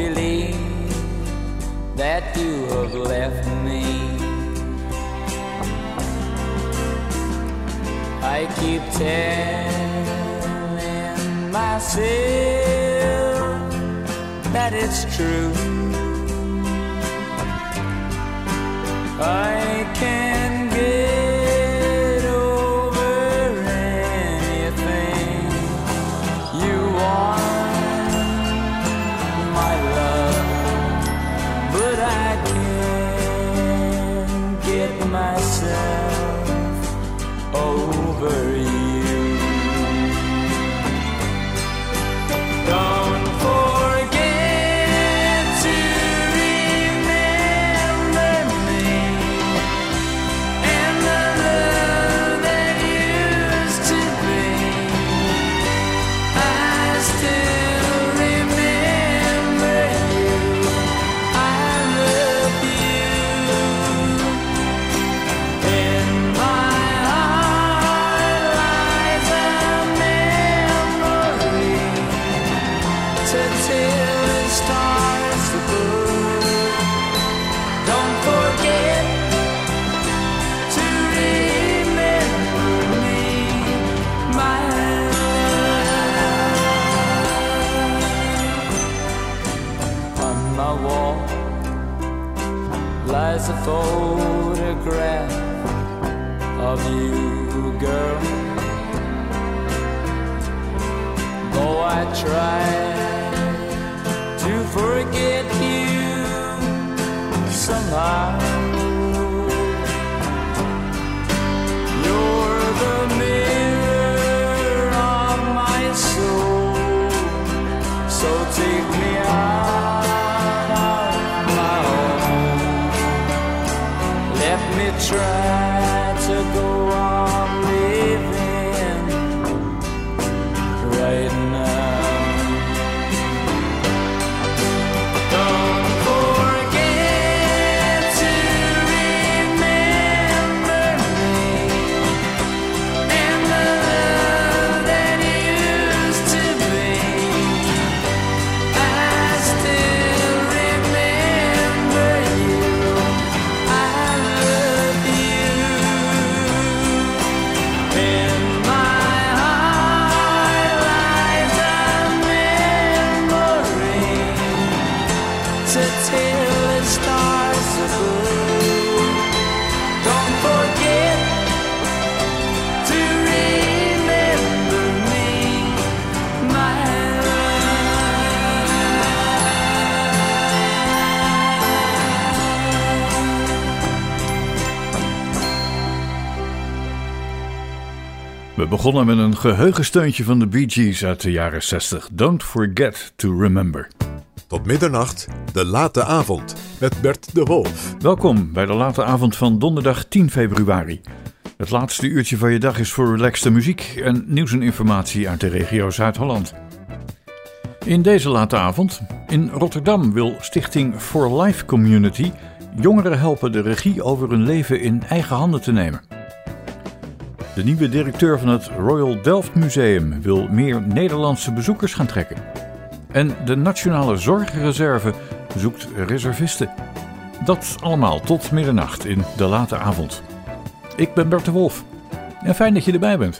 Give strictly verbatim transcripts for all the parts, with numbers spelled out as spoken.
believe that you have left me. I keep telling myself that it's true. I can get over anything you want, my love, but I can't get myself over you. Don't forget to remember me and the love that used to be. I still remember you. I love you. In my heart lies a memory to till the stars above. Don't forget to remember me, my love. On my wall lies a photograph of you, girl. Though I try to forget you somehow, you're the mirror of my soul. So take me out of my home. Let me try to go on living right now. Don't forget to remember me and the love that used to be. I still remember you. I love you. In my heart lies a memory to till the stars above. Don't forget to remember me, my We begonnen met een geheugensteuntje van de Bee Gees uit de jaren zestig. Don't forget to remember. Tot middernacht, de late avond, met Bert de Wolf. Welkom bij de late avond van donderdag tien februari. Het laatste uurtje van je dag is voor relaxte muziek en nieuws en informatie uit de regio Zuid-Holland. In deze late avond, in Rotterdam wil stichting For Life Community jongeren helpen de regie over hun leven in eigen handen te nemen. De nieuwe directeur van het Royal Delft Museum wil meer Nederlandse bezoekers gaan trekken. En de Nationale Zorgreserve zoekt reservisten. Dat allemaal tot middernacht in de late avond. Ik ben Bert de Wolf en fijn dat je erbij bent.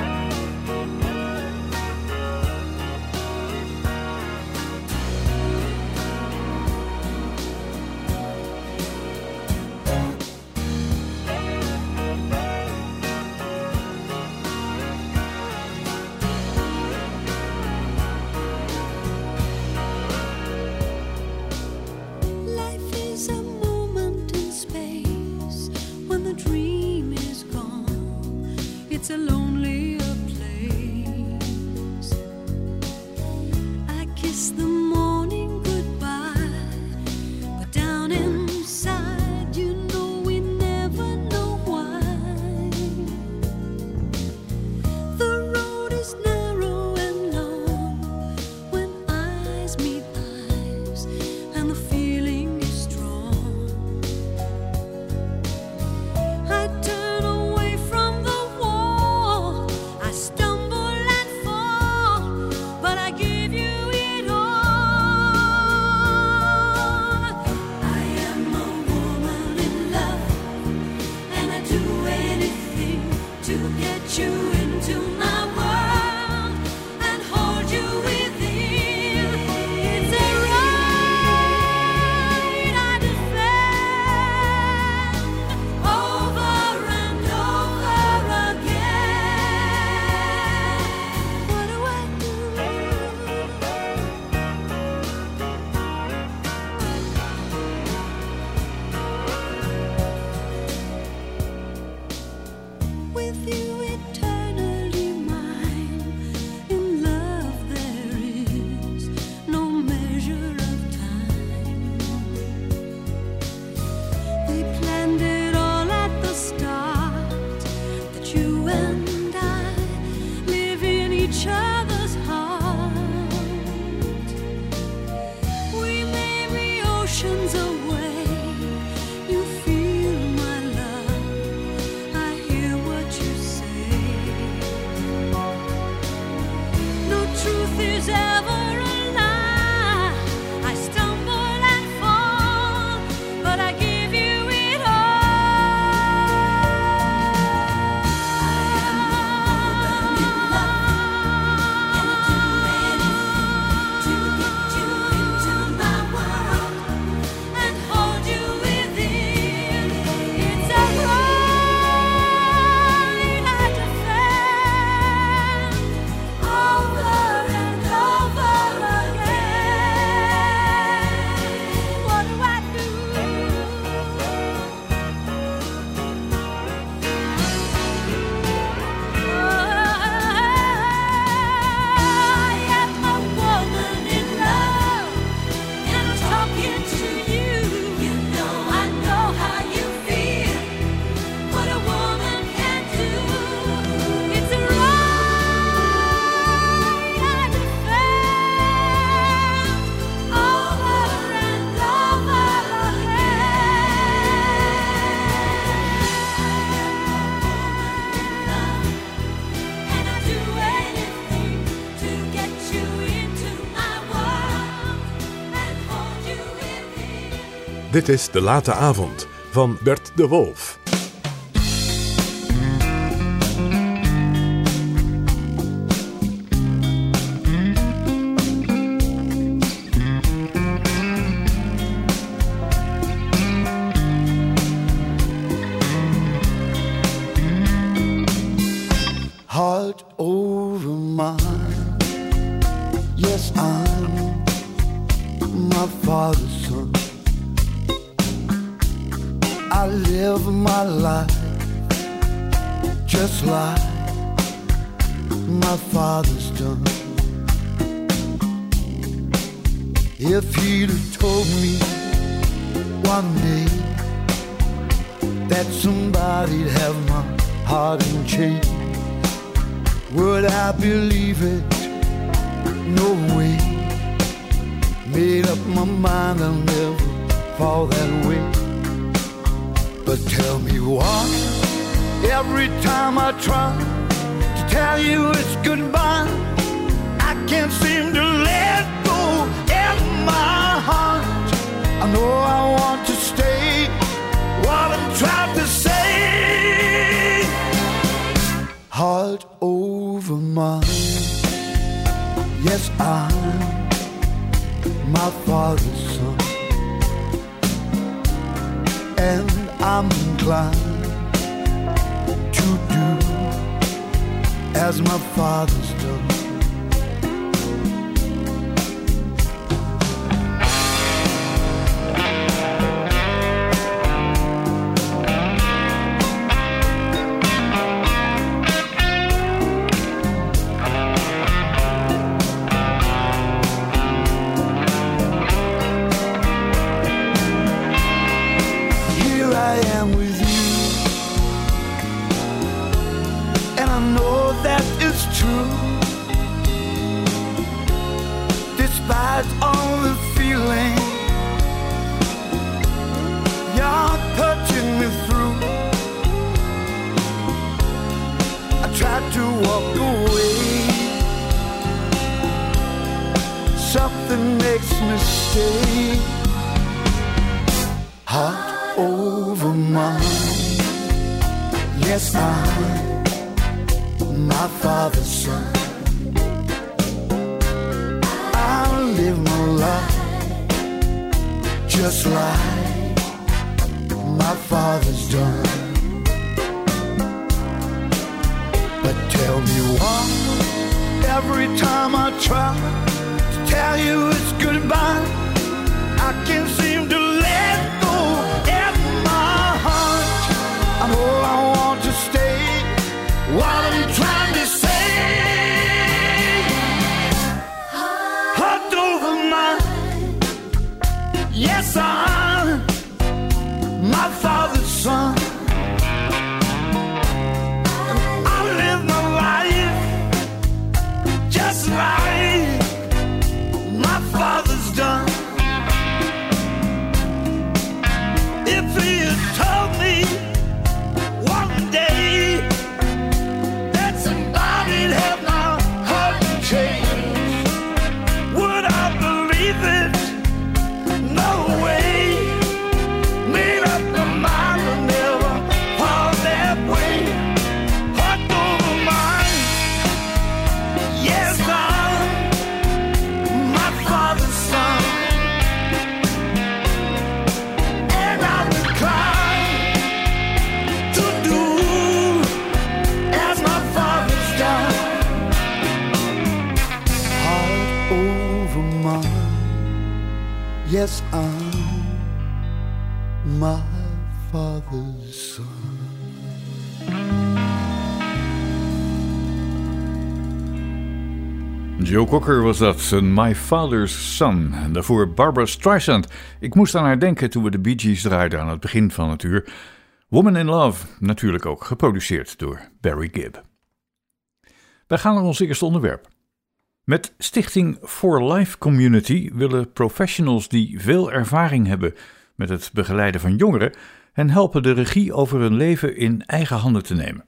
Life is a moment in space when the dream is gone. It's a lonely oceans away. You feel my love, I hear what you say. No truth is ever a lie. I stumble and fall, but I give you it all. I am a woman in love, and I do anything to get you into my world and hold you within. It's a right I defend over and over again. What do I do? I am a woman in love, and I'm talking to you. You know I know how you feel, what a woman can do. It's a right I defend over and over again. And I do anything to get you into my world and hold you within. Dit is De Late Avond van Bert de Wolf. Heart over mine. Yes, I'm my father's son. I live my life just like my father's done. If he'd have told me one day that somebody'd have my heart in chains, would I believe it? No way. Made up my mind I'll never fall that way. But tell me why, every time I try to tell you it's goodbye, I can't seem to let go in my heart. I know I want to stay, what I'm trying to say. Heart over mine. Yes, I'm my father's son, and I'm inclined to do as my father's done. Despite all the feeling you're touching me through, I tried to walk away. Something makes me stay. Heart over mine. Yes, I'm my father's son. Live my life just like my father's done. But tell me why, every time I try to tell you it's goodbye, I can't seem to let go in my heart. I know I want to stay, what I'm trying to say. Yes, I'm my father's son, and I live my life just like my father's done. 'cause I'm my father's son. Joe Cocker was dat, een My Father's Son. En daarvoor Barbra Streisand. Ik moest aan haar denken toen we de Bee Gees draaiden aan het begin van het uur. Woman in Love, natuurlijk ook geproduceerd door Barry Gibb. Wij gaan naar ons eerste onderwerp. Met Stichting For Life Community willen professionals die veel ervaring hebben met het begeleiden van jongeren hen helpen de regie over hun leven in eigen handen te nemen.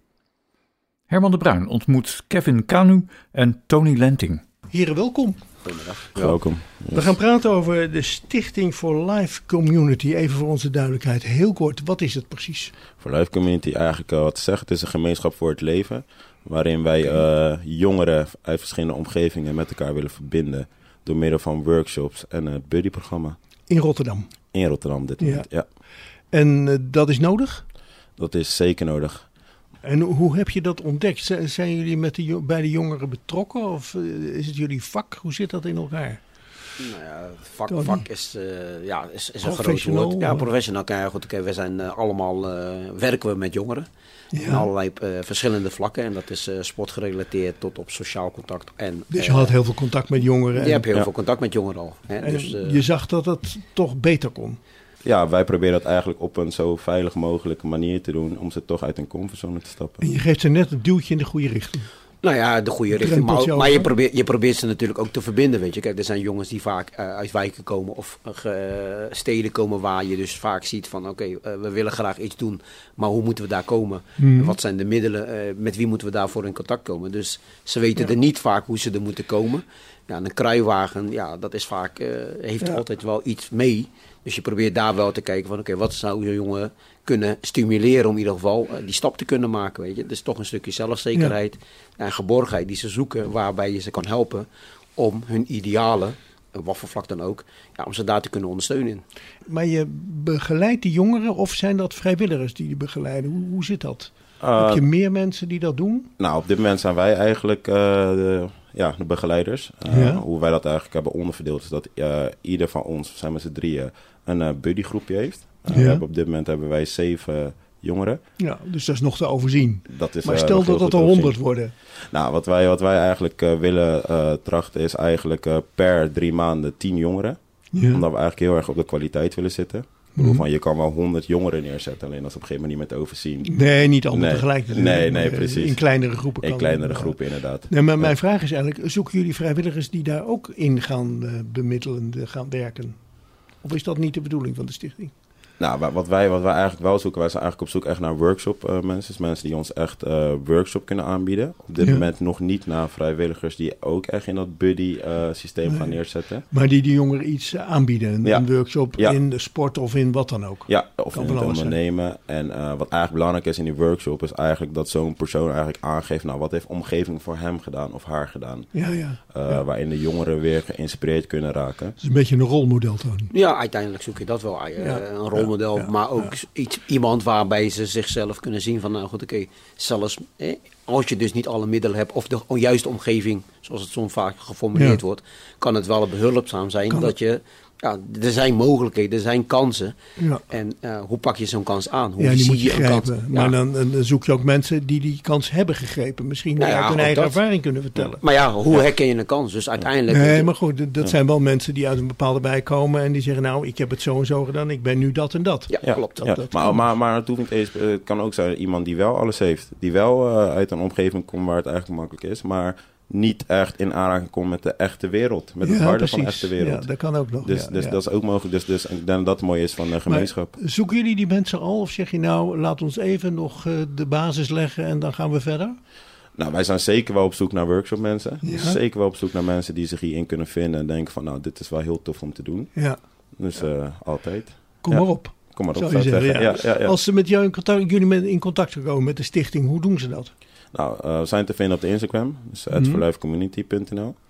Herman de Bruin ontmoet Kevin Kanu en Tony Lenting. Heren, welkom. Goedemiddag. Welkom. Yes. We gaan praten over de Stichting For Life Community. Even voor onze duidelijkheid, heel kort, wat is het precies? For Life Community, eigenlijk uh, wat te zeggen, het is een gemeenschap voor het leven, waarin wij uh, jongeren uit verschillende omgevingen met elkaar willen verbinden door middel van workshops en het buddyprogramma. In Rotterdam? In Rotterdam, dit moment, ja. ja. En uh, dat is nodig? Dat is zeker nodig. En hoe heb je dat ontdekt? Z- zijn jullie met de, bij de jongeren betrokken of uh, is het jullie vak? Hoe zit dat in elkaar? Nou ja, vak, vak is, uh, ja, is, is een groot Professional, woord. Ja, professional. Ja, goed, okay, we zijn uh, allemaal, uh, werken we met jongeren. Ja. In allerlei uh, verschillende vlakken. En dat is uh, sportgerelateerd tot op sociaal contact. En, dus je uh, had heel veel contact met jongeren. Je hebt heel ja. veel contact met jongeren al. Hè? En dus, uh, je zag dat het toch beter kon. Ja, wij proberen dat eigenlijk op een zo veilig mogelijke manier te doen om ze toch uit hun comfortzone te stappen. En je geeft ze net een duwtje in de goede richting. Nou ja, de goede richting. Maar, ook, maar je, probeert, je probeert ze natuurlijk ook te verbinden, weet je. Kijk, er zijn jongens die vaak uh, uit wijken komen of uh, steden komen waar je dus vaak ziet van oké, okay, uh, we willen graag iets doen, maar hoe moeten we daar komen? Mm. Wat zijn de middelen? Uh, met wie moeten we daarvoor in contact komen? Dus ze weten ja. er niet vaak hoe ze er moeten komen. Ja, een kruiwagen, ja, dat is vaak, uh, heeft ja. altijd wel iets mee. Dus je probeert daar wel te kijken van oké, okay, wat zou je jongen kunnen stimuleren om in ieder geval uh, die stap te kunnen maken, weet je. Dus toch een stukje zelfzekerheid ja. en geborgenheid die ze zoeken, waarbij je ze kan helpen om hun idealen, wat voor vlak dan ook, ja, om ze daar te kunnen ondersteunen. Maar je begeleidt die jongeren of zijn dat vrijwilligers die je begeleiden? Hoe, hoe zit dat? Uh, Heb je meer mensen die dat doen? Nou, op dit moment zijn wij eigenlijk uh, de, ja, de begeleiders. Uh, ja. Hoe wij dat eigenlijk hebben onderverdeeld is dat uh, ieder van ons, zijn met z'n drieën, een uh, buddygroepje heeft. Uh, ja. we hebben op dit moment hebben wij zeven jongeren. Ja, dus dat is nog te overzien. Dat is, maar uh, stel dat het er honderd worden. Nou, wat wij, wat wij eigenlijk uh, willen uh, trachten is eigenlijk uh, per drie maanden tien jongeren. Ja. Omdat we eigenlijk heel erg op de kwaliteit willen zitten. Ik bedoel, van, je kan wel honderd jongeren neerzetten, alleen als op een gegeven moment niet meer te overzien. Nee, niet allemaal nee. tegelijk. Nee, nee, precies. In kleinere groepen. In kleinere groepen, inderdaad. Nee, maar mijn ja. vraag is eigenlijk, zoeken jullie vrijwilligers die daar ook in gaan uh, bemiddelen, gaan werken? Of is dat niet de bedoeling van de stichting? Nou, wat wij, wat wij eigenlijk wel zoeken, wij zijn eigenlijk op zoek echt naar workshop uh, mensen. Dus mensen die ons echt uh, workshop kunnen aanbieden. Op dit ja. moment nog niet naar vrijwilligers die ook echt in dat buddy uh, systeem nee. gaan neerzetten. Maar die de jongeren iets aanbieden. Een ja. workshop ja. in de sport of in wat dan ook. Ja, of kan in het ondernemen. Zijn. En uh, wat eigenlijk belangrijk is in die workshop is eigenlijk dat zo'n persoon eigenlijk aangeeft, nou, wat heeft omgeving voor hem gedaan of haar gedaan. Ja, ja. Uh, ja. Waarin de jongeren weer geïnspireerd kunnen raken. Het is een beetje een rolmodel dan. Ja, uiteindelijk zoek je dat wel. Uh, ja. Een rolmodel. Model, ja, maar ook ja. iets, iemand waarbij ze zichzelf kunnen zien van, nou goed, oké, okay, zelfs eh, als je dus niet alle middelen hebt of de juiste omgeving, zoals het soms vaak geformuleerd ja. wordt, kan het wel behulpzaam zijn kan dat het? je, ja, er zijn mogelijkheden, er zijn kansen. Ja. En uh, hoe pak je zo'n kans aan? Hoe ja, die zie moet je, je grijpen. Kans? Maar ja. dan, dan zoek je ook mensen die die kans hebben gegrepen. Misschien nou ja, uit hun eigen dat. ervaring kunnen vertellen. Maar ja, hoe ja. herken je een kans? Dus uiteindelijk... Nee, je... maar goed, dat ja. zijn wel mensen die uit een bepaalde wijk komen en die zeggen, nou, ik heb het zo en zo gedaan, ik ben nu dat en dat. Ja, ja. klopt. Ja. Dat, dat maar, maar, maar het hoeft niet eens, het kan ook zijn iemand die wel alles heeft. Die wel uh, uit een omgeving komt waar het eigenlijk makkelijk is, maar niet echt in aanraking komt met de echte wereld. Met het ja, harde precies. van de echte wereld. Ja, dat kan ook nog. Dus, ja, dus ja. dat is ook mogelijk. Dus, dus ik denk dat het mooi is van de gemeenschap. Maar zoeken jullie die mensen al? Of zeg je nou, laat ons even nog uh, de basis leggen en dan gaan we verder? Nou, wij zijn zeker wel op zoek naar workshop mensen. Ja. Zeker wel op zoek naar mensen die zich hierin kunnen vinden en denken van, nou, dit is wel heel tof om te doen. Ja. Dus uh, altijd. Kom ja. maar op. Kom maar op, zou je zeggen. zeggen. Ja. Ja, ja, ja. Als ze met jou in contact, jullie met, in contact komen met de stichting, hoe doen ze dat? Nou, uh, we zijn te vinden op de Instagram, dus at for life community punt n l.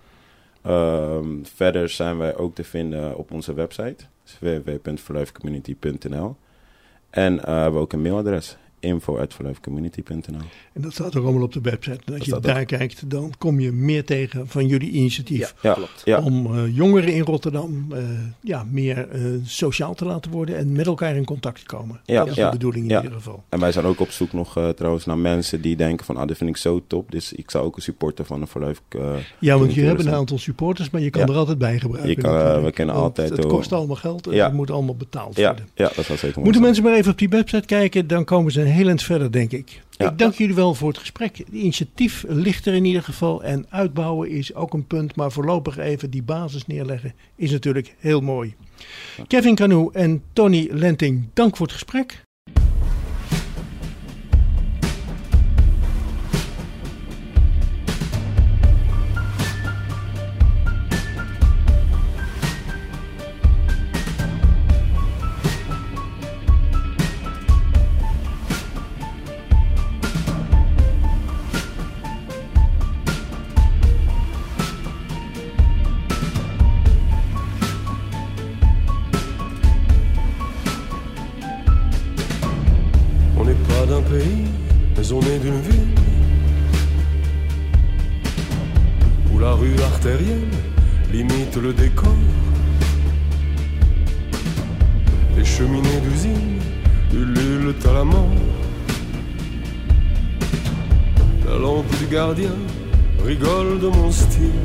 Um, verder zijn wij ook te vinden op onze website, dus w w w punt for life community punt n l. En uh, we hebben ook een mailadres, info at verleufcommunity punt n l. En dat staat ook allemaal op de website. En als Dat je daar ook. kijkt, dan kom je meer tegen van jullie initiatief. Ja, Ja, klopt. ja. Om uh, jongeren in Rotterdam uh, ja, meer uh, sociaal te laten worden en met elkaar in contact te komen. Ja, dat is ja, de bedoeling in ja. ieder geval. En wij zijn ook op zoek nog uh, trouwens naar mensen die denken van, ah, dit vind ik zo top. Dus ik zou ook een supporter van de Verleuf uh, Ja, want je willen hebt een zijn. aantal supporters, maar je kan Ja. er altijd bij gebruiken. Je kan, uh, natuurlijk. we kunnen Want altijd Het door- kost allemaal geld en Ja. het moet allemaal betaald Ja, worden. ja, dat zou zeker mooi Moeten zijn. mensen maar even op die website kijken, dan komen ze een heel eind verder, denk ik. Ja. Ik dank jullie wel voor het gesprek. Het initiatief ligt er in ieder geval en uitbouwen is ook een punt, maar voorlopig even die basis neerleggen is natuurlijk heel mooi. Kevin Canoe en Tony Lenting, dank voor het gesprek. On n'est pas d'un pays, mais on est d'une ville où la rue artérielle limite le décor. Les cheminées d'usine ululent à la mort. La lampe du gardien rigole de mon style.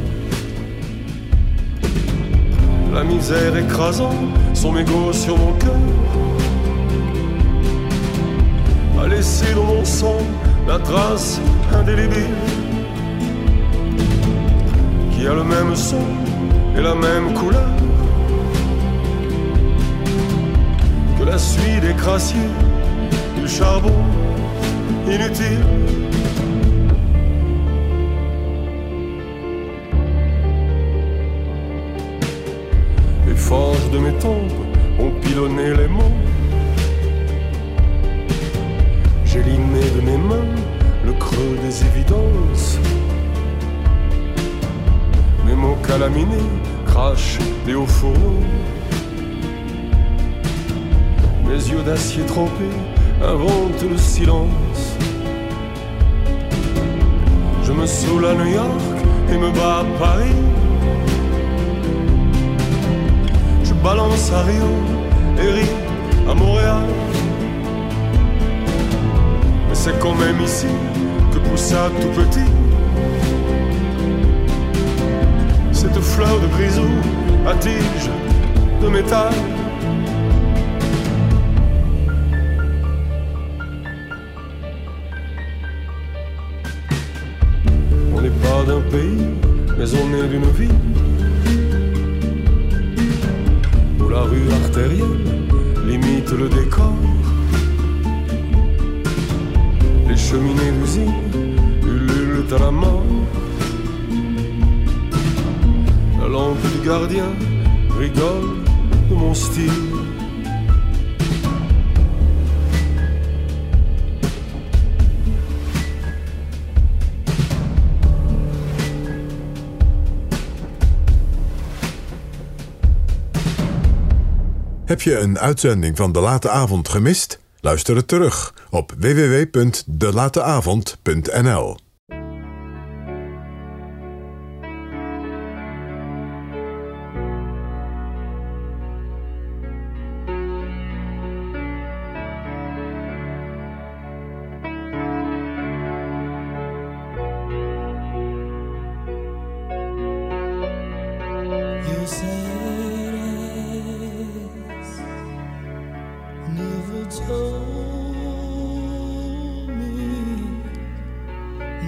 La misère écrasant son mégot sur mon cœur a laissé dans mon sang la trace indélébile qui a le même son et la même couleur que la suie des crassiers, du charbon inutile. Les forges de mes tempes ont pilonné les mots. J'ai limé de mes mains le creux des évidences. Mes mots calaminés crachent des hauts fourneaux. Mes yeux d'acier trempé inventent le silence. Je me saoule à New York et me bats à Paris. Je balance à Rio et ris à Montréal. C'est quand même ici que poussa tout petit cette fleur de grisou à tige de métal. On n'est pas d'un pays, mais on est d'une ville où la rue artérielle limite le décor. Les cheminées d'usine ululent à la mort. La lampe du gardien rigole de mon style. Heb je een uitzending van De Late Avond gemist? Luister het terug op w w w punt de late avond punt n l. Your sad eyes never told me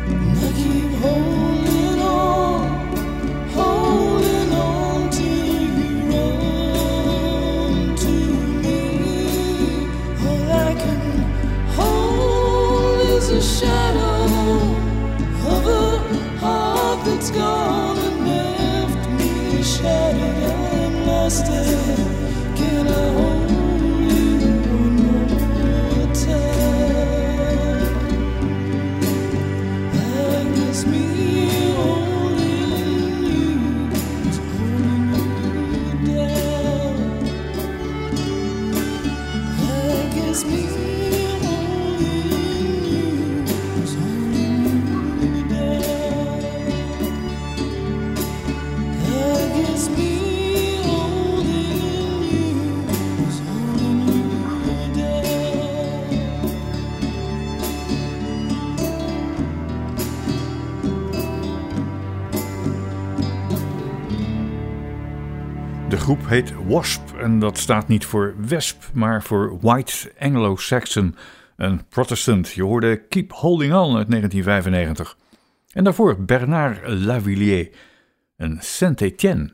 De groep heet Wasp en dat staat niet voor wesp, maar voor White Anglo-Saxon, een Protestant. Je hoorde Keep Holding On uit negentien vijfennegentig. En daarvoor Bernard Lavilliers, een Saint-Étienne.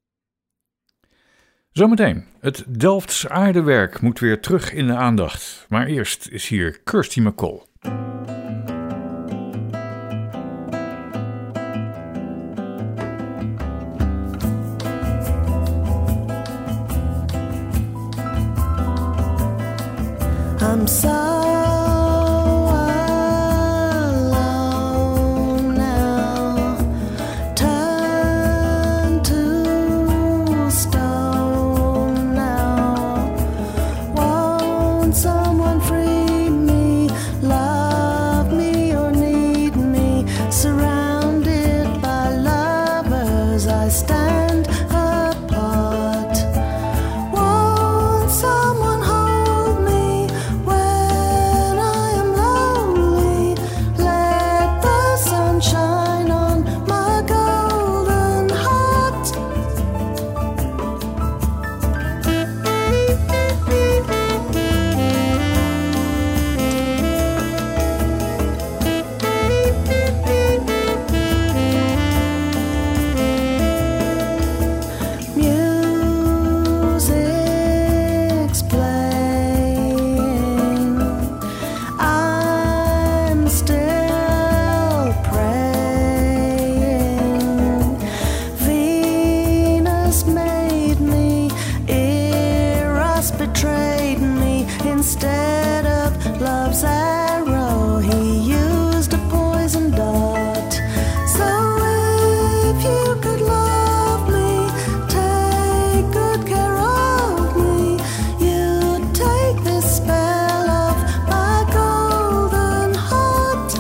Zometeen, het Delfts aardewerk moet weer terug in de aandacht. Maar eerst is hier Kirsty MacColl. I'm so alone now, turned to stone now. Won't someone free me, love me or need me? Surrounded by lovers, I stand apart. Won't someone hold me when I am lonely? Let the sun shine on my golden heart. Music's playing, I'm still praying. Venus made me, Eros betrayed me. Instead of love's arrow, he used a poison dart. So if you could love me, take good care of me, you'd take this spell off my golden heart.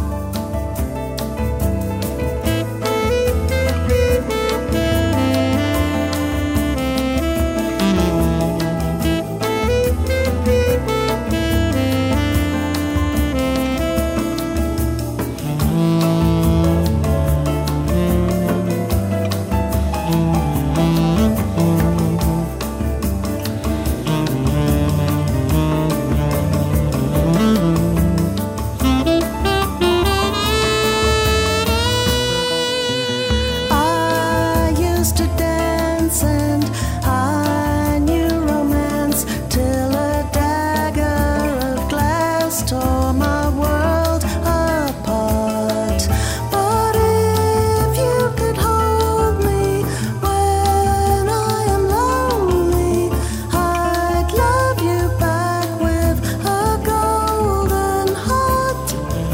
I used to dance and I knew romance till a dagger of glass tore my world apart. But if you could hold me when I am lonely, I'd love you back with a golden heart.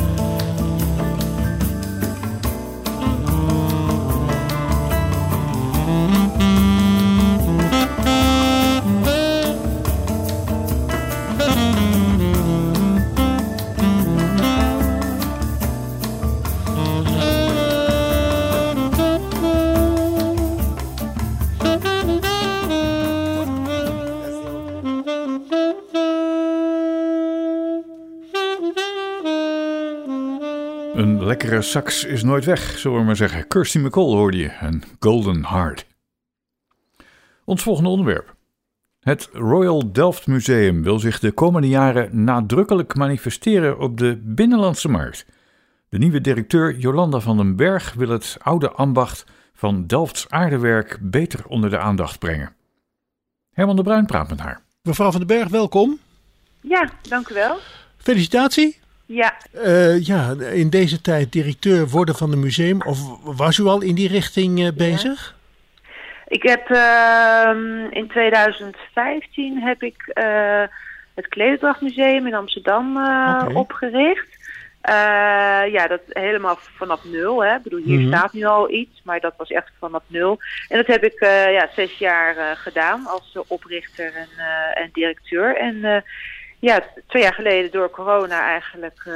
Een lekkere sax is nooit weg, zullen we maar zeggen. Kirsty MacColl hoorde je, en Golden Heart. Ons volgende onderwerp. Het Royal Delft Museum wil zich de komende jaren nadrukkelijk manifesteren op de binnenlandse markt. De nieuwe directeur Jolanda van den Berg wil het oude ambacht van Delfts aardewerk beter onder de aandacht brengen. Herman de Bruin praat met haar. Mevrouw van den Berg, welkom. Ja, dank u wel. Felicitatie. Ja. Uh, ja, in deze tijd directeur worden van een museum. Of was u al in die richting uh, bezig? Ja. Ik heb uh, in tweeduizend vijftien heb ik uh, het Klededrachtmuseum in Amsterdam uh, okay. opgericht. Uh, ja, dat helemaal vanaf nul. Hè. Ik bedoel, hier mm-hmm. staat nu al iets, maar dat was echt vanaf nul. En dat heb ik uh, ja, zes jaar uh, gedaan als uh, oprichter en, uh, en directeur. En uh, ja, twee jaar geleden door corona eigenlijk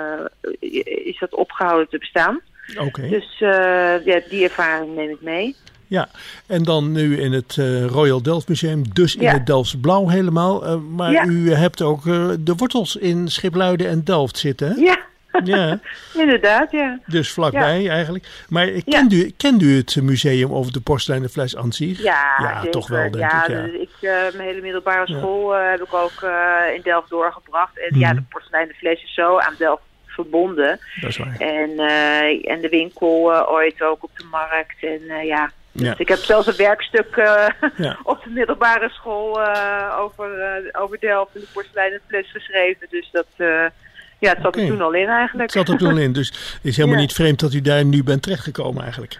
uh, is dat opgehouden te bestaan. Okay. Dus uh, ja, die ervaring neem ik mee. Ja, en dan nu in het uh, Royal Delft Museum, dus in ja. het Delfts Blauw helemaal. Uh, maar ja. u hebt ook uh, de wortels in Schipluiden en Delft zitten, hè? Ja. Ja, inderdaad, ja. Dus vlakbij ja. eigenlijk. Maar kent, ja. u, kent u het museum over de porseleinen fles aan zich? Ja, ja zeker. toch wel, denk ja, ik. Ja, ik, uh, mijn hele middelbare school uh, heb ik ook uh, in Delft doorgebracht. En mm. ja, de porseleinen fles is zo aan Delft verbonden. Dat is waar. En, uh, en de winkel uh, ooit ook op de markt. En uh, ja... Dus ja. ik heb zelfs een werkstuk uh, ja. op de middelbare school uh, over, uh, over Delft en de porseleinen fles geschreven. Dus dat... Uh, Ja, het zat okay. er toen al in eigenlijk. Het zat er toen al in, dus het is helemaal ja. niet vreemd dat u daar nu bent terechtgekomen eigenlijk.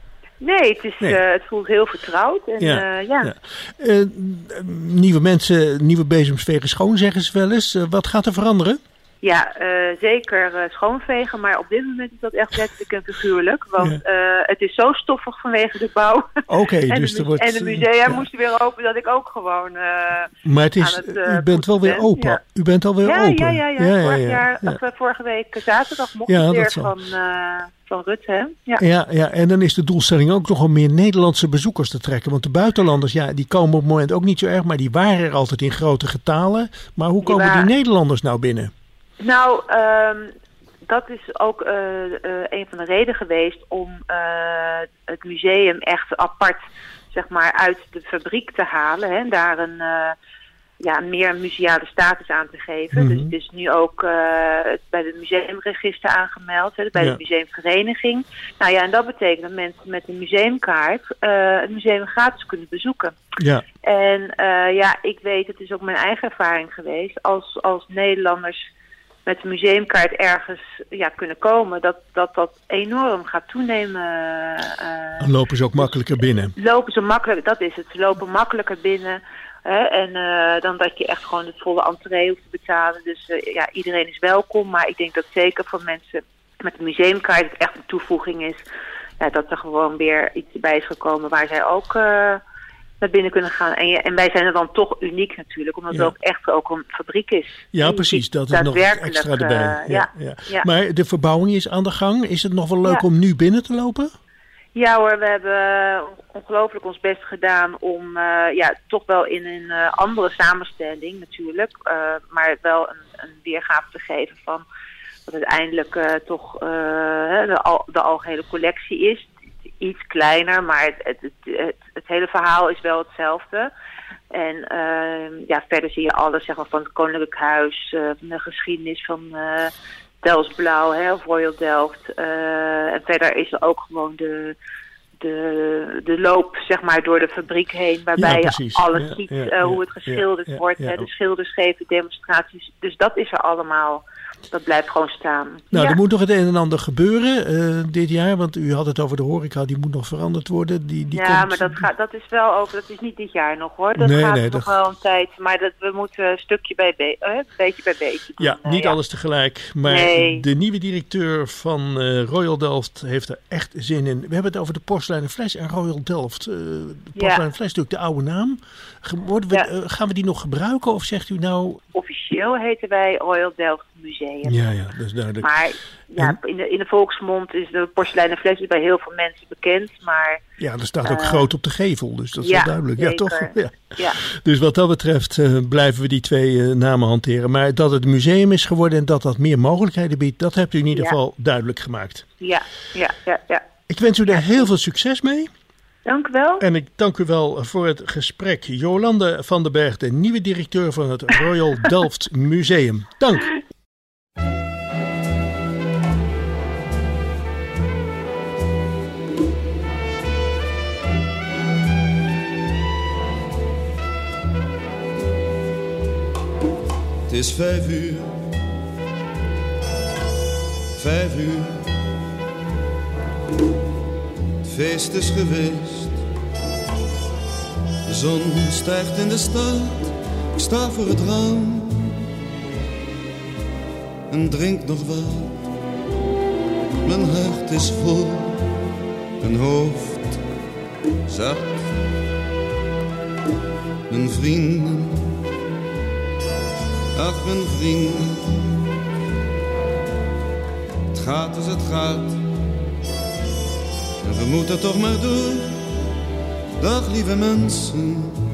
Nee, het, is, nee. Uh, het voelt heel vertrouwd. En, ja. Uh, ja. Ja. Uh, nieuwe mensen, nieuwe bezems vegen schoon, zeggen ze wel eens. Uh, wat gaat er veranderen? Ja, uh, zeker uh, schoonvegen, maar op dit moment is dat echt letterlijk en figuurlijk. Want ja. uh, het is zo stoffig vanwege de bouw. Oké, okay, dus de, er wordt... En de musea ja. moesten weer open, dat ik ook gewoon uh, Maar het is, aan het, uh, u bent wel weer open. Ja. U bent alweer ja, open. Ja, ja, ja. ja, Vorig ja, jaar, ja. Of, vorige week zaterdag mocht ja, ik weer van, uh, van Rutte. Hè? Ja. Ja, ja, en dan is de doelstelling ook nog om meer Nederlandse bezoekers te trekken. Want de buitenlanders, ja, die komen op het moment ook niet zo erg, maar die waren er altijd in grote getalen. Maar hoe die komen waren... die Nederlanders nou binnen? Nou, um, dat is ook uh, uh, een van de redenen geweest om uh, het museum echt apart, zeg maar, uit de fabriek te halen. Hè, en daar een, uh, ja, meer museale status aan te geven. Mm-hmm. Dus het is nu ook uh, bij het museumregister aangemeld, hè, bij ja. de museumvereniging. Nou ja, en dat betekent dat mensen met een museumkaart uh, het museum gratis kunnen bezoeken. Ja. En uh, ja, ik weet, het is ook mijn eigen ervaring geweest, als, als Nederlanders met een museumkaart ergens ja, kunnen komen, dat, dat dat enorm gaat toenemen. Uh, Dan lopen ze ook makkelijker binnen. Lopen ze makkelijker, dat is het. Ze lopen makkelijker binnen. Hè, en uh, dan dat je echt gewoon het volle entree hoeft te betalen. Dus uh, ja, iedereen is welkom. Maar ik denk dat zeker voor mensen met een museumkaart het echt een toevoeging is. Ja, dat er gewoon weer iets bij is gekomen waar zij ook... Uh, naar binnen kunnen gaan. En, je, en wij zijn er dan toch uniek natuurlijk, omdat ja. het ook echt ook een fabriek is. Ja, precies. Dat is nog extra erbij. Uh, ja, ja. Ja. Ja. Maar de verbouwing is aan de gang. Is het nog wel leuk ja. om nu binnen te lopen? Ja hoor, we hebben ongelooflijk ons best gedaan om uh, ja, toch wel in een uh, andere samenstelling natuurlijk, uh, maar wel een, een weergave te geven van wat uiteindelijk uh, toch uh, de, al, de algehele collectie is. Iets kleiner, maar het, het, het, het, het hele verhaal is wel hetzelfde. En uh, ja, verder zie je alles, zeg maar, van het Koninklijk Huis, uh, van de geschiedenis van uh, Delfts Blauw, hè, of Royal Delft. Uh, en verder is er ook gewoon de, de, de loop, zeg maar, door de fabriek heen, waarbij ja, je alles ja, ziet, ja, uh, ja, hoe het geschilderd ja, ja, wordt. Ja, hè, de schilders geven demonstraties. Dus dat is er allemaal. Dat blijft gewoon staan. Nou, ja. er moet nog het een en ander gebeuren uh, dit jaar. Want u had het over de horeca, die moet nog veranderd worden. Die, die ja, komt... maar dat, gaat, dat is wel over. Dat is niet dit jaar nog hoor. Dat nee, gaat nee, nog dat... wel een tijd. Maar dat, we moeten stukje bij be- uh, beetje bij beetje doen. Ja, niet uh, alles ja. tegelijk. Maar nee. de nieuwe directeur van uh, Royal Delft heeft er echt zin in. We hebben het over de porseleinen fles en Royal Delft. Uh, de porseleinen ja. fles is natuurlijk de oude naam. Worden we, ja. uh, gaan we die nog gebruiken of zegt u nou... Officieel heten wij Royal Delft Museum. Ja, ja, dat is duidelijk. Maar ja, in, de, in de volksmond is de porseleinen fles bij heel veel mensen bekend. Maar, ja, er staat ook uh, groot op de gevel, dus dat is ja, wel duidelijk. Zeker. Ja, toch? Ja. Ja. Dus wat dat betreft uh, blijven we die twee uh, namen hanteren. Maar dat het museum is geworden en dat dat meer mogelijkheden biedt, dat hebt u in ieder ja. geval duidelijk gemaakt. Ja, ja, ja, ja. Ik wens u daar heel veel succes mee. Dank u wel. En ik dank u wel voor het gesprek. Jolanda van den Berg, de nieuwe directeur van het Royal Delft Museum. Dank. is vijf uur, vijf uur. Het feest is geweest. De zon stijgt in de stad. Ik sta voor het raam en drink nog wat. Mijn hart is vol, mijn hoofd zat. Mijn vrienden, ach mijn vrienden. Het gaat als het gaat en we moeten toch maar door. Dag lieve mensen,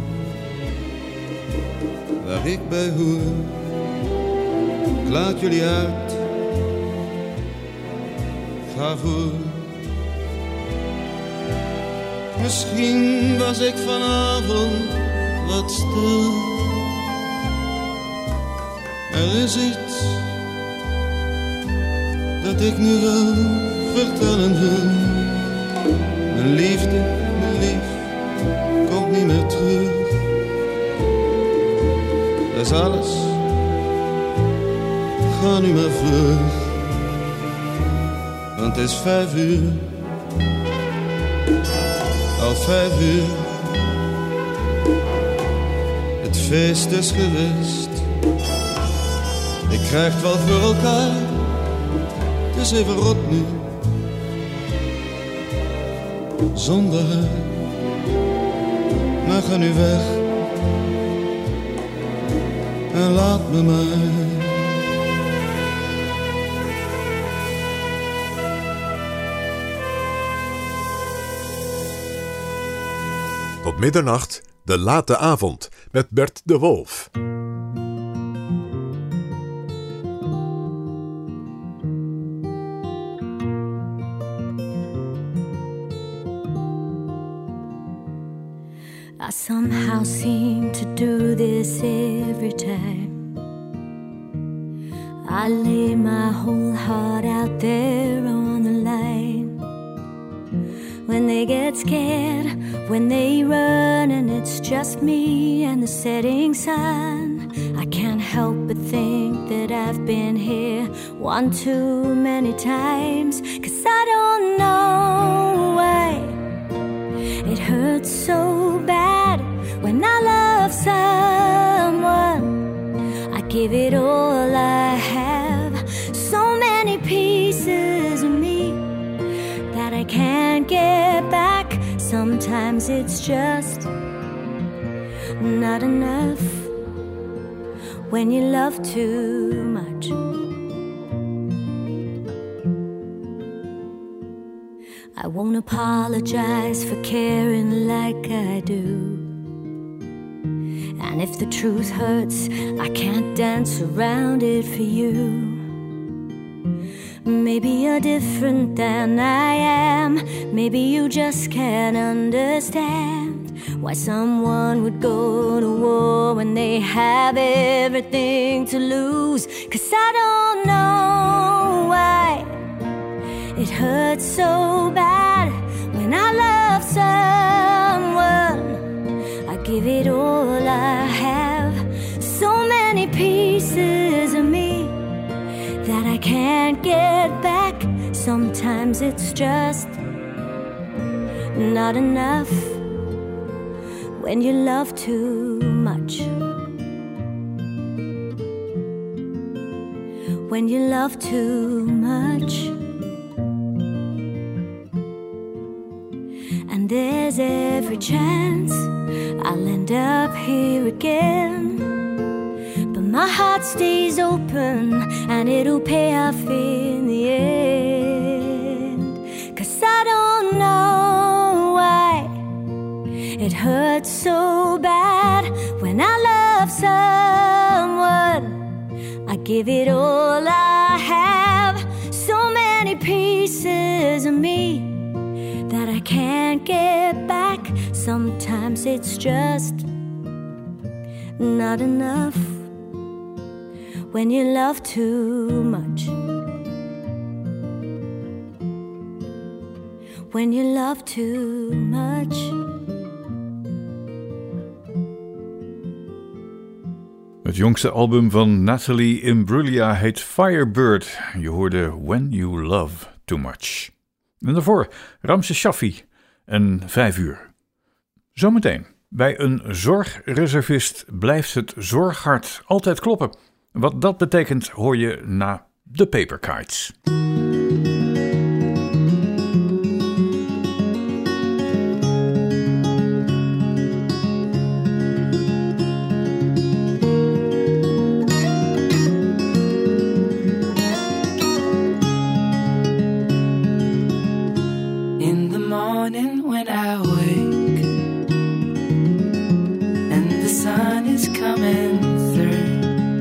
waar ik bij hoor. Ik laat jullie uit, ga voor. Misschien was ik vanavond wat stil. Er is iets dat ik nu wel vertellen wil. Mijn liefde, mijn lief, komt niet meer terug. Dat is alles, ga nu maar vlug. Want het is vijf uur, al vijf uur. Het feest is geweest. Ik krijg het wel voor elkaar. Het is even rot nu, zonder haar. Maar ga nu weg en laat me maar. Tot middernacht, de late avond, met Bert de Wolf. I somehow seem to do this every time. I lay my whole heart out there on the line. When they get scared, when they run and it's just me and the setting sun, I can't help but think that I've been here one too many times. 'Cause I don't know why it hurts so bad when I love someone. I give it all I have, so many pieces of me that I can't get back. Sometimes it's just not enough when you love too much. I won't apologize for caring like I do. And if the truth hurts, I can't dance around it for you. Maybe you're different than I am. Maybe you just can't understand why someone would go to war when they have everything to lose. 'Cause I don't know why it hurts so bad when I love someone. I give it all I have, so many pieces of me that I can't get back. Sometimes it's just not enough when you love too much. When you love too much. And there's every chance I'll end up here again, but my heart stays open and it'll pay off in the end. 'Cause I don't know why it hurts so bad when I love someone. I give it all I have, so many pieces of me that I can't get back. Sometimes it's just not enough when you love too much. When you love too much. Het jongste album van Natalie Imbruglia heet Firebird. Je hoorde When You Love Too Much. En daarvoor Ramses Shaffi en Vijf uur. Zometeen. Bij een zorgreservist blijft het zorghart altijd kloppen. Wat dat betekent hoor je na de Paper Kites. In the morning when I wake and the sun is coming through,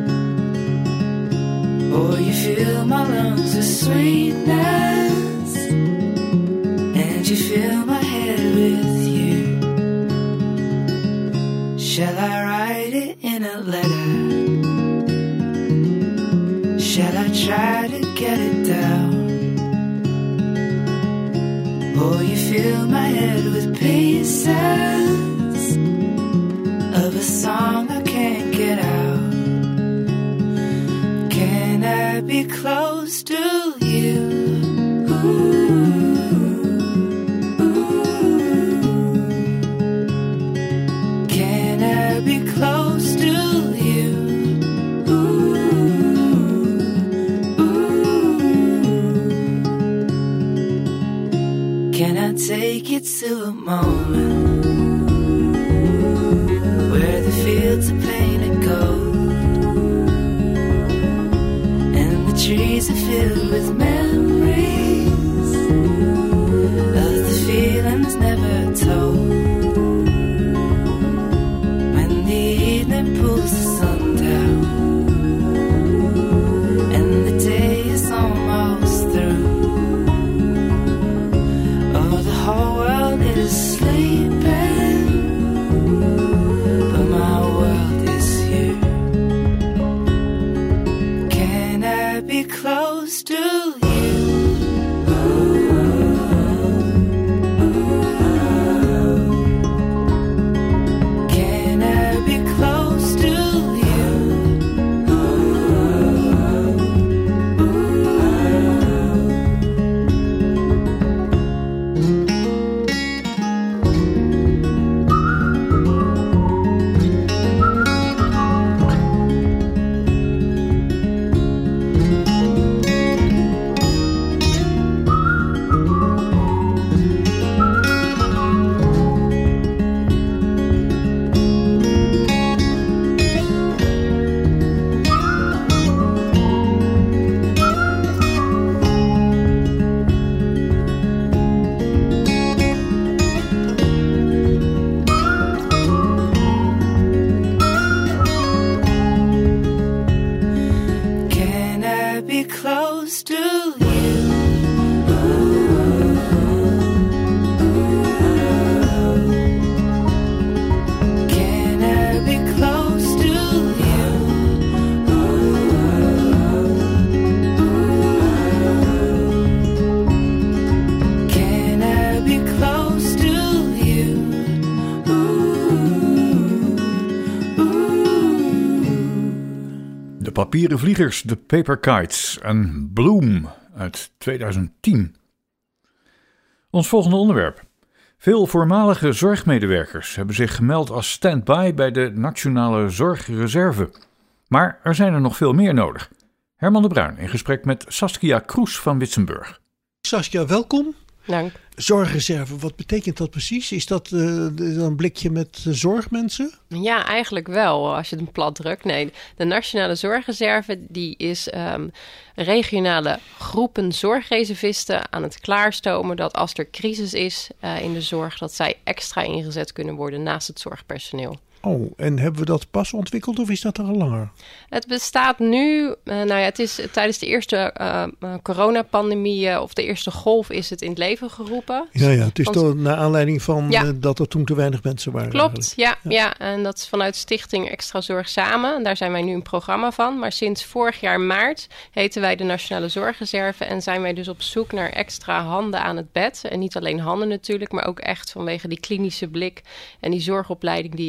oh, you fill my lungs with sweetness and you fill my head with you. Shall I write it in a letter? Shall I try to get it down? Oh, you fill my head with pieces of a song I can't get out. Can I be close to you? Ooh, ooh. Can I be close to you? Ooh, ooh. Can I take you to a moment where the fields are painted gold and the trees are filled with memories of the feelings never told? When the evening pulls the sun down and the day is almost through, oh, the whole world is sleeping, but my world is here. Can I be close to you? Can I be close to you? Can I be close to you? Can I be close to you? Can I be close to you? De papieren vliegers, de Paper Kites en Bloom uit tweeduizend tien. Ons volgende onderwerp. Veel voormalige zorgmedewerkers hebben zich gemeld als stand-by bij de Nationale Zorgreserve. Maar er zijn er nog veel meer nodig. Herman de Bruin in gesprek met Saskia Kroes van Witsenburg. Saskia, welkom. Dank. Zorgreserve, wat betekent dat precies? Is dat uh, een blikje met uh, zorgmensen? Ja, eigenlijk wel, als je het plat drukt. Nee, de Nationale Zorgreserve die is um, regionale groepen zorgreservisten aan het klaarstomen dat als er crisis is uh, in de zorg, dat zij extra ingezet kunnen worden naast het zorgpersoneel. Oh, en hebben we dat pas ontwikkeld of is dat er al langer? Het bestaat nu, uh, nou ja, het is tijdens de eerste uh, uh, coronapandemie uh, of de eerste golf is het in het leven geroepen. Ja, ja, het is Want, toch naar aanleiding van ja. uh, dat er toen te weinig mensen waren. Klopt, ja, ja. ja, en dat is vanuit Stichting Extra Zorg Samen. En daar zijn wij nu een programma van. Maar sinds vorig jaar maart heten wij de Nationale Zorgreserve en zijn wij dus op zoek naar extra handen aan het bed. En niet alleen handen natuurlijk, maar ook echt vanwege die klinische blik en die zorgopleiding die je hebt,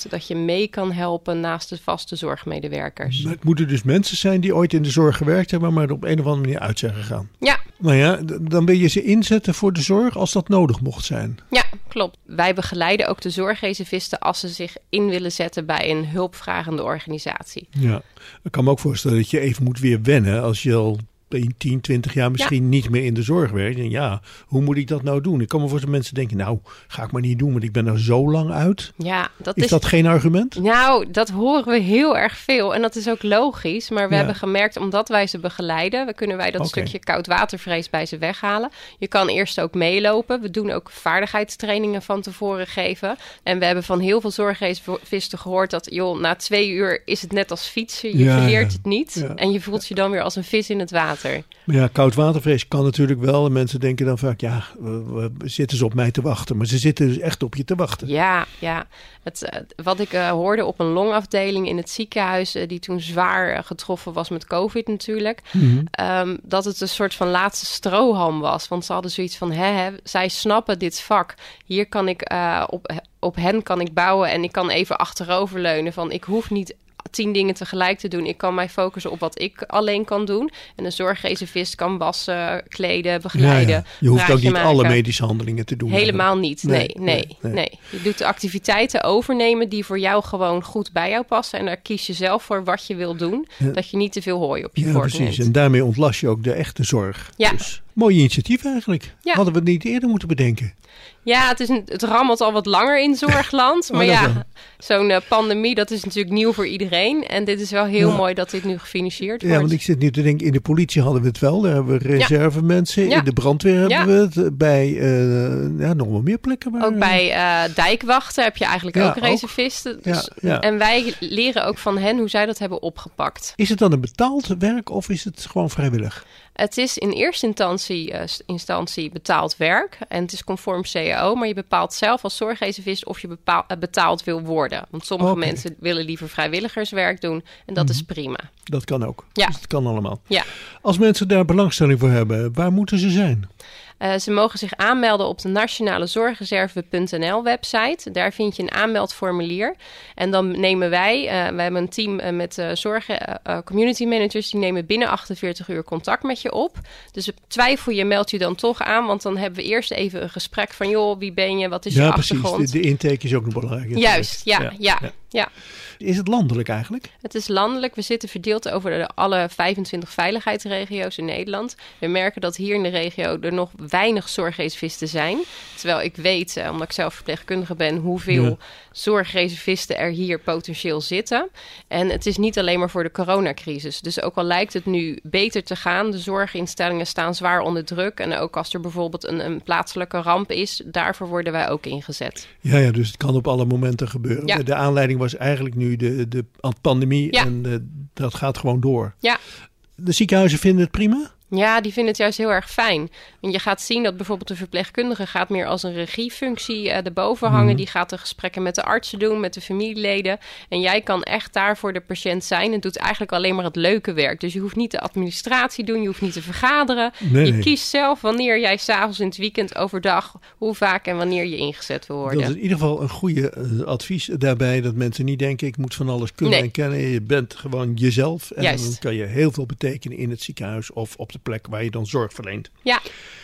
dat je mee kan helpen naast de vaste zorgmedewerkers. Maar het moeten dus mensen zijn die ooit in de zorg gewerkt hebben, maar er op een of andere manier uit zijn gegaan. Ja. Nou ja, d- dan wil je ze inzetten voor de zorg als dat nodig mocht zijn. Ja, klopt. Wij begeleiden ook de zorgreservisten als ze zich in willen zetten bij een hulpvragende organisatie. Ja, ik kan me ook voorstellen dat je even moet weer wennen als je al tien, twintig jaar misschien ja. niet meer in de zorg werkt. En ja, hoe moet ik dat nou doen? Ik kan me voorstellen mensen denken, nou, ga ik maar niet doen, want ik ben er zo lang uit. Ja, dat is, is dat geen argument? Nou, dat horen we heel erg veel. En dat is ook logisch. Maar we Ja. hebben gemerkt, omdat wij ze begeleiden, we kunnen wij dat Oké. stukje koudwatervrees bij ze weghalen. Je kan eerst ook meelopen. We doen ook vaardigheidstrainingen van tevoren geven. En we hebben van heel veel zorgreservisten gehoord dat, joh, na twee uur is het net als fietsen. Je Ja, verleert ja. het niet. Ja. En je voelt je dan weer als een vis in het water. Maar ja, koudwatervrees kan natuurlijk wel. En mensen denken dan vaak, ja, we, we zitten ze op mij te wachten. Maar ze zitten dus echt op je te wachten. Ja, ja. Het, uh, wat ik uh, hoorde op een longafdeling in het ziekenhuis, uh, die toen zwaar uh, getroffen was met COVID natuurlijk, Mhm. um, dat het een soort van laatste strohalm was. Want ze hadden zoiets van, hè, hè, zij snappen dit vak. Hier kan ik, uh, op, op hen kan ik bouwen en ik kan even achteroverleunen van, ik hoef niet tien dingen tegelijk te doen. Ik kan mij focussen op wat ik alleen kan doen. En een zorgreservist kan wassen, kleden, begeleiden. Ja, ja. Je hoeft ook praatje niet maken. alle medische handelingen te doen. Helemaal niet. Nee nee, Nee, nee, nee, nee. Je doet de activiteiten overnemen die voor jou gewoon goed bij jou passen. En daar kies je zelf voor wat je wil doen. Ja. Dat je niet te veel hooi op je Ja, vork precies. neemt. En daarmee ontlast je ook de echte zorg. Ja. Dus, mooi initiatief eigenlijk. Ja. Hadden we het niet eerder moeten bedenken. Ja, het, is een, het rammelt al wat langer in zorgland. Oh, maar dat ja, wel. zo'n uh, pandemie, dat is natuurlijk nieuw voor iedereen. En dit is wel heel Ja. mooi dat dit nu gefinancierd wordt. Ja, want ik zit nu te denken, in de politie hadden we het wel. Daar hebben we reservemensen. Ja. In de brandweer hebben Ja. we het. Bij uh, ja, nog wel meer plekken. Maar, Ook bij uh, dijkwachten heb je eigenlijk Ja, ook ook. reservisten. Dus, Ja, ja. En wij leren ook van hen hoe zij dat hebben opgepakt. Is het dan een betaald werk of is het gewoon vrijwillig? Het is in eerste instantie, uh, instantie betaald werk. En het is conform C A O. Maar je bepaalt zelf als zorgreservist of je bepaal, uh, betaald wil worden. Want sommige Oké. mensen willen liever vrijwilligerswerk doen. En dat Mhm. is prima. Dat kan ook. Ja. Dus het kan allemaal. Ja. Als mensen daar belangstelling voor hebben, waar moeten ze zijn? Uh, ze mogen zich aanmelden op de nationale zorgreserve punt n l website. Daar vind je een aanmeldformulier. En dan nemen wij, uh, wij hebben een team uh, met uh, zorg, uh, uh, community managers, die nemen binnen achtenveertig uur contact met je op. Dus twijfel je, meld je dan toch aan, want dan hebben we eerst even een gesprek van, joh, wie ben je, wat is je Ja, achtergrond? precies. De, de intake is ook nog belangrijk. Juist, ja, ja, ja, ja. ja. Is het landelijk eigenlijk? Het is landelijk. We zitten verdeeld over de, alle vijfentwintig veiligheidsregio's in Nederland. We merken dat hier in de regio er nog weinig zorgreservisten zijn. Terwijl ik weet, eh, omdat ik zelf verpleegkundige ben, hoeveel Ja. zorgreservisten er hier potentieel zitten. En het is niet alleen maar voor de coronacrisis. Dus ook al lijkt het nu beter te gaan, de zorginstellingen staan zwaar onder druk. En ook als er bijvoorbeeld een, een plaatselijke ramp is, daarvoor worden wij ook ingezet. Ja, ja, dus het kan op alle momenten gebeuren. Ja. De aanleiding was eigenlijk nu de, de pandemie Ja. en uh, dat gaat gewoon door. Ja. De ziekenhuizen vinden het prima? Ja, die vinden het juist heel erg fijn. Want je gaat zien dat bijvoorbeeld de verpleegkundige gaat meer als een regiefunctie uh, erboven hangen. Mhm. Die gaat de gesprekken met de artsen doen, met de familieleden. En jij kan echt daar voor de patiënt zijn en doet eigenlijk alleen maar het leuke werk. Dus je hoeft niet de administratie te doen, je hoeft niet te vergaderen. Nee, je nee. kiest zelf wanneer jij s'avonds in het weekend, overdag, hoe vaak en wanneer je ingezet wil worden. Dat is in ieder geval een goede uh, advies daarbij. Dat mensen niet denken, ik moet van alles kunnen Nee. en kennen. Je bent gewoon jezelf. En Juist. dan kan je heel veel betekenen in het ziekenhuis of op de plek waar je dan zorg verleent. Ja.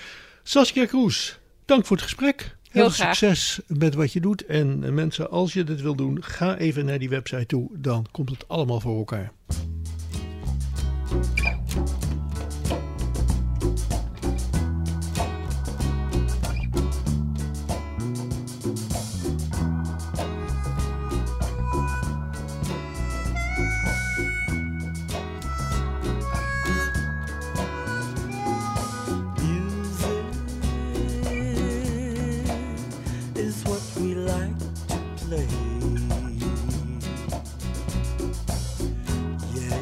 Saskia Kroes, dank voor het gesprek. Heel Heel veel graag. succes met wat je doet. En uh, mensen, als je dit wil doen, ga even naar die website toe. Dan komt het allemaal voor elkaar. Is what we like to play. Yeah.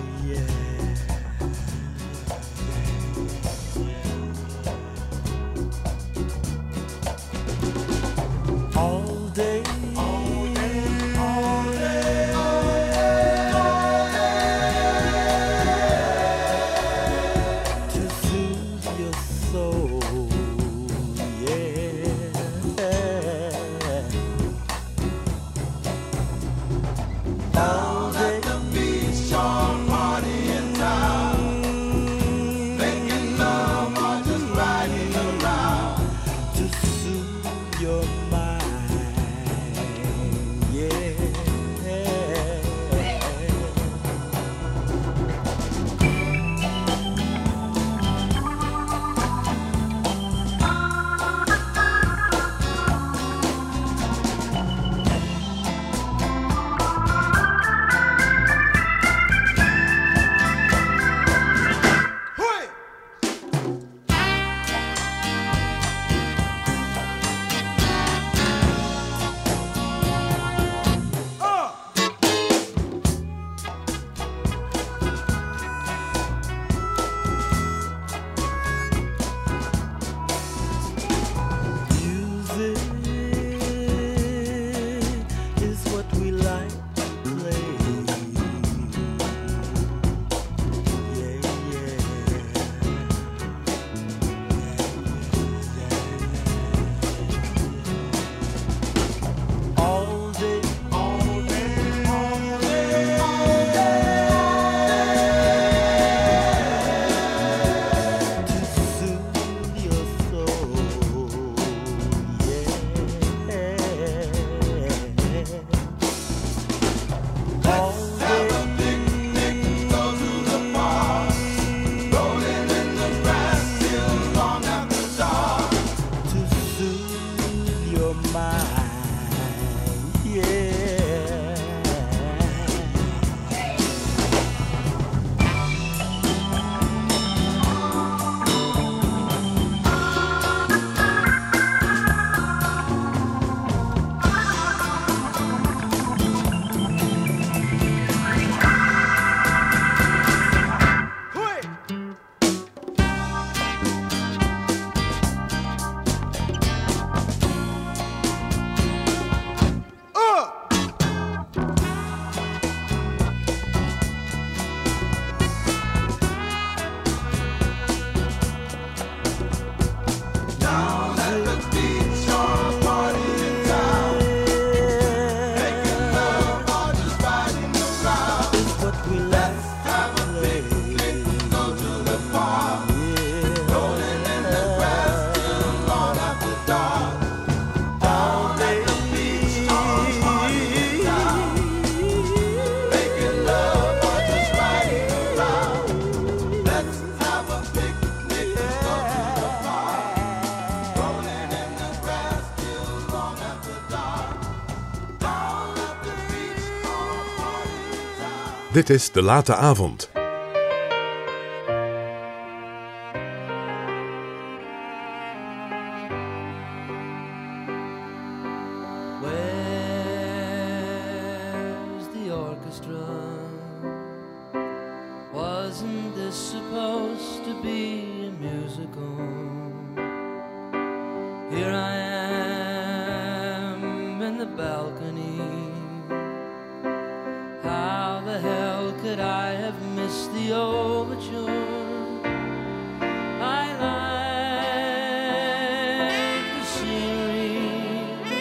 Dit is De Late Avond. Where's the orchestra? Wasn't this supposed to be a musical? Here I am in the balcony. How the hell could I have missed the overture? I like the scenery,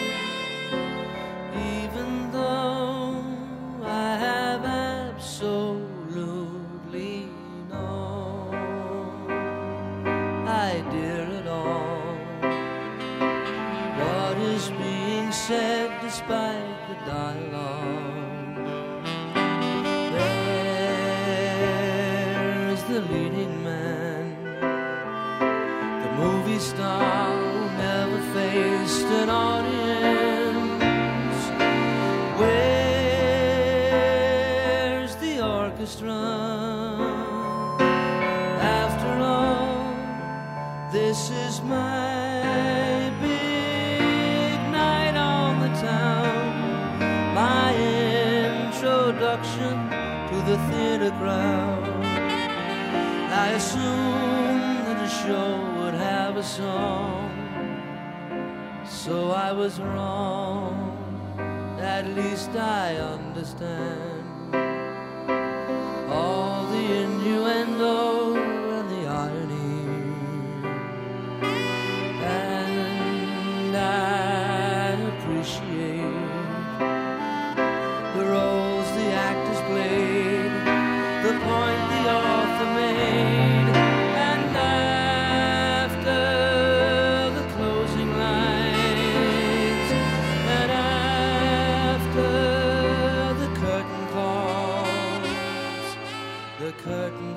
even though I have absolutely no idea at all what is being said despite the dialogue. The leading man, the movie star who never faced an audience. Where's the orchestra? After all, this is my big night on the town, my introduction to the theater crowd. I assumed that the show would have a song, so I was wrong, at least I understand all the innuendo and the irony, and I appreciate the roles the actors played, the point the author made, and after the closing lines, and after the curtain falls, the curtain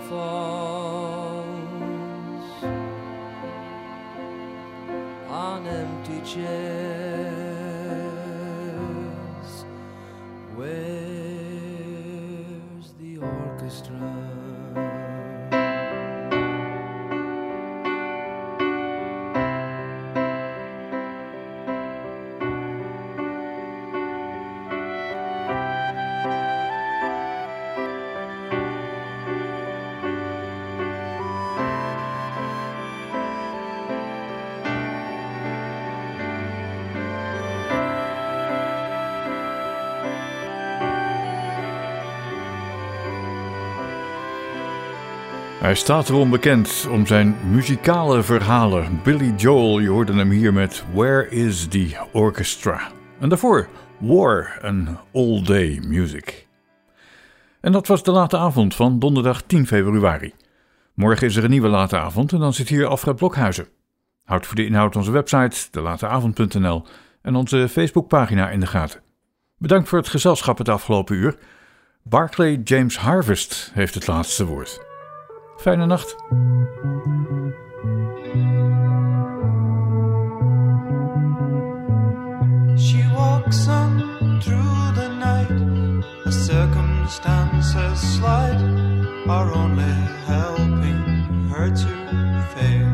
falls on empty chairs. Where's the orchestra? Hij staat erom bekend om zijn muzikale verhalen. Billy Joel, je hoorde hem hier met Where is the Orchestra? En daarvoor War and All Day Music. En dat was de late avond van donderdag tien februari. Morgen is er een nieuwe late avond en dan zit hier Alfred Blokhuizen. Houd voor de inhoud onze website, de late avond punt n l en onze Facebookpagina in de gaten. Bedankt voor het gezelschap het afgelopen uur. Barclay James Harvest heeft het laatste woord. Fijne nacht. She walks on through the night. The circumstances slight are only helping her to fail.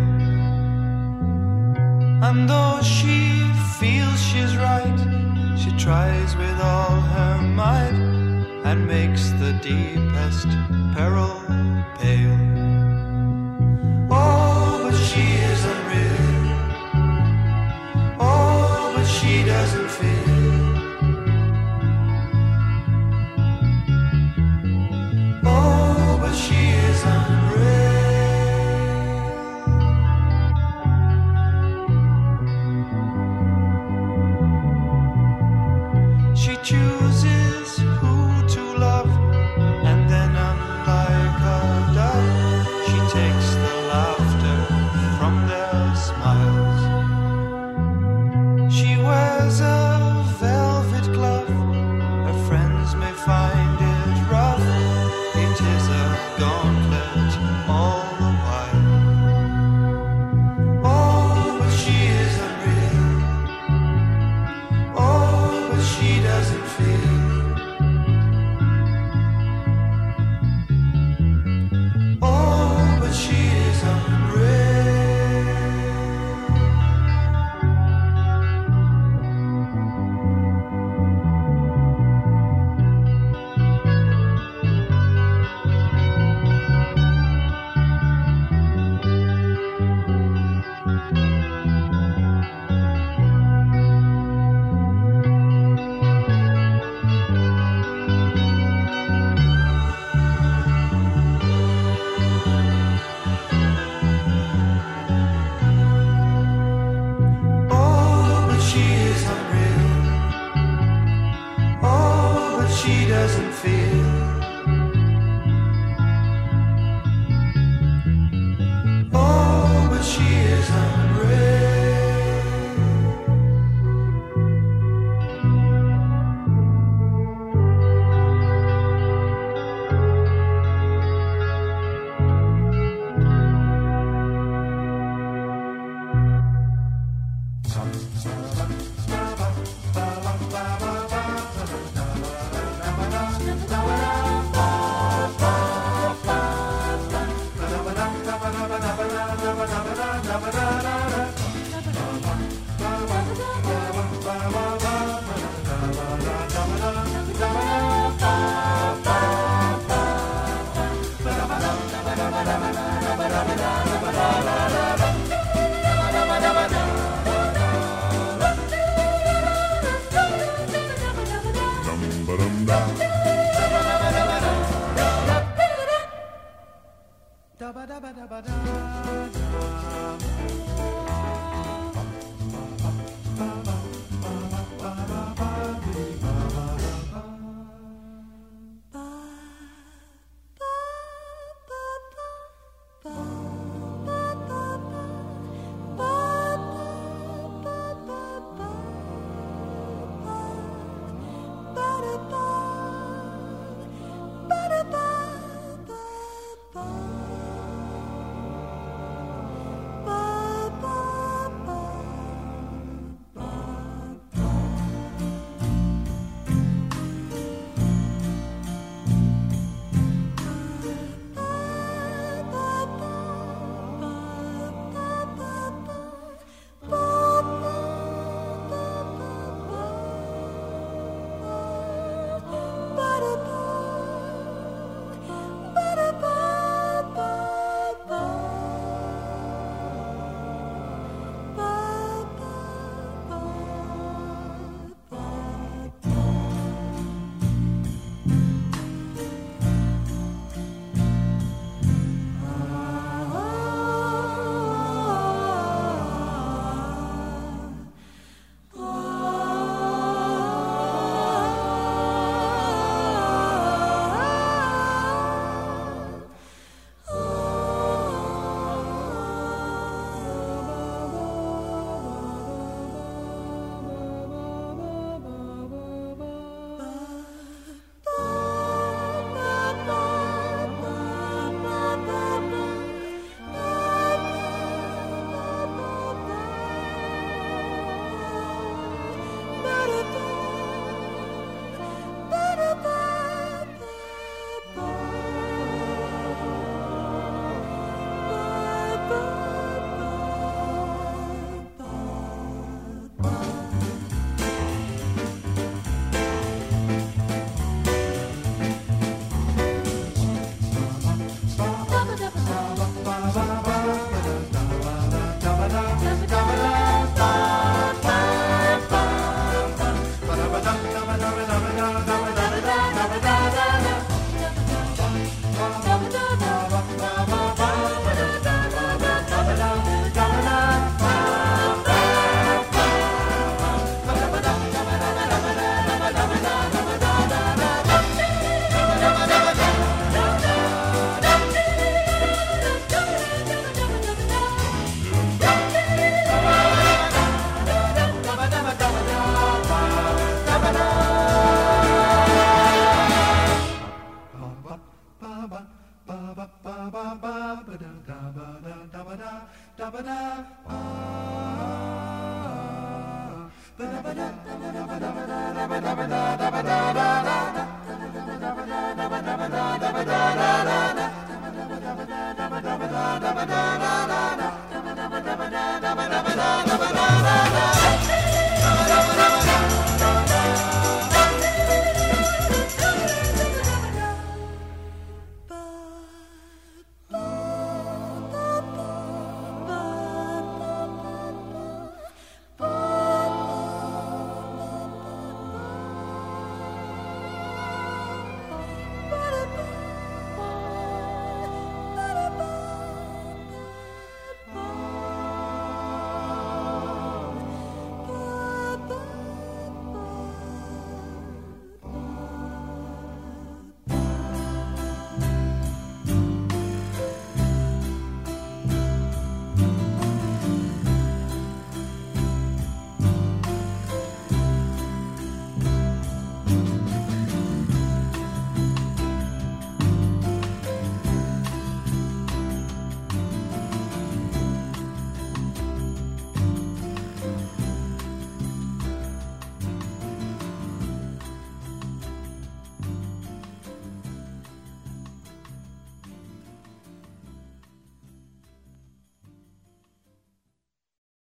And though she feels she's right, she tries with all her might and makes the deepest peril pale. Oh, but she isn't real. Oh, but she doesn't feel. Oh, but she isn't real. She chooses who to love, and then unlike a dove, she takes the laughter from their smiles. She wears a is unreal. Oh, but she doesn't feel. Oh, but she is unreal. Da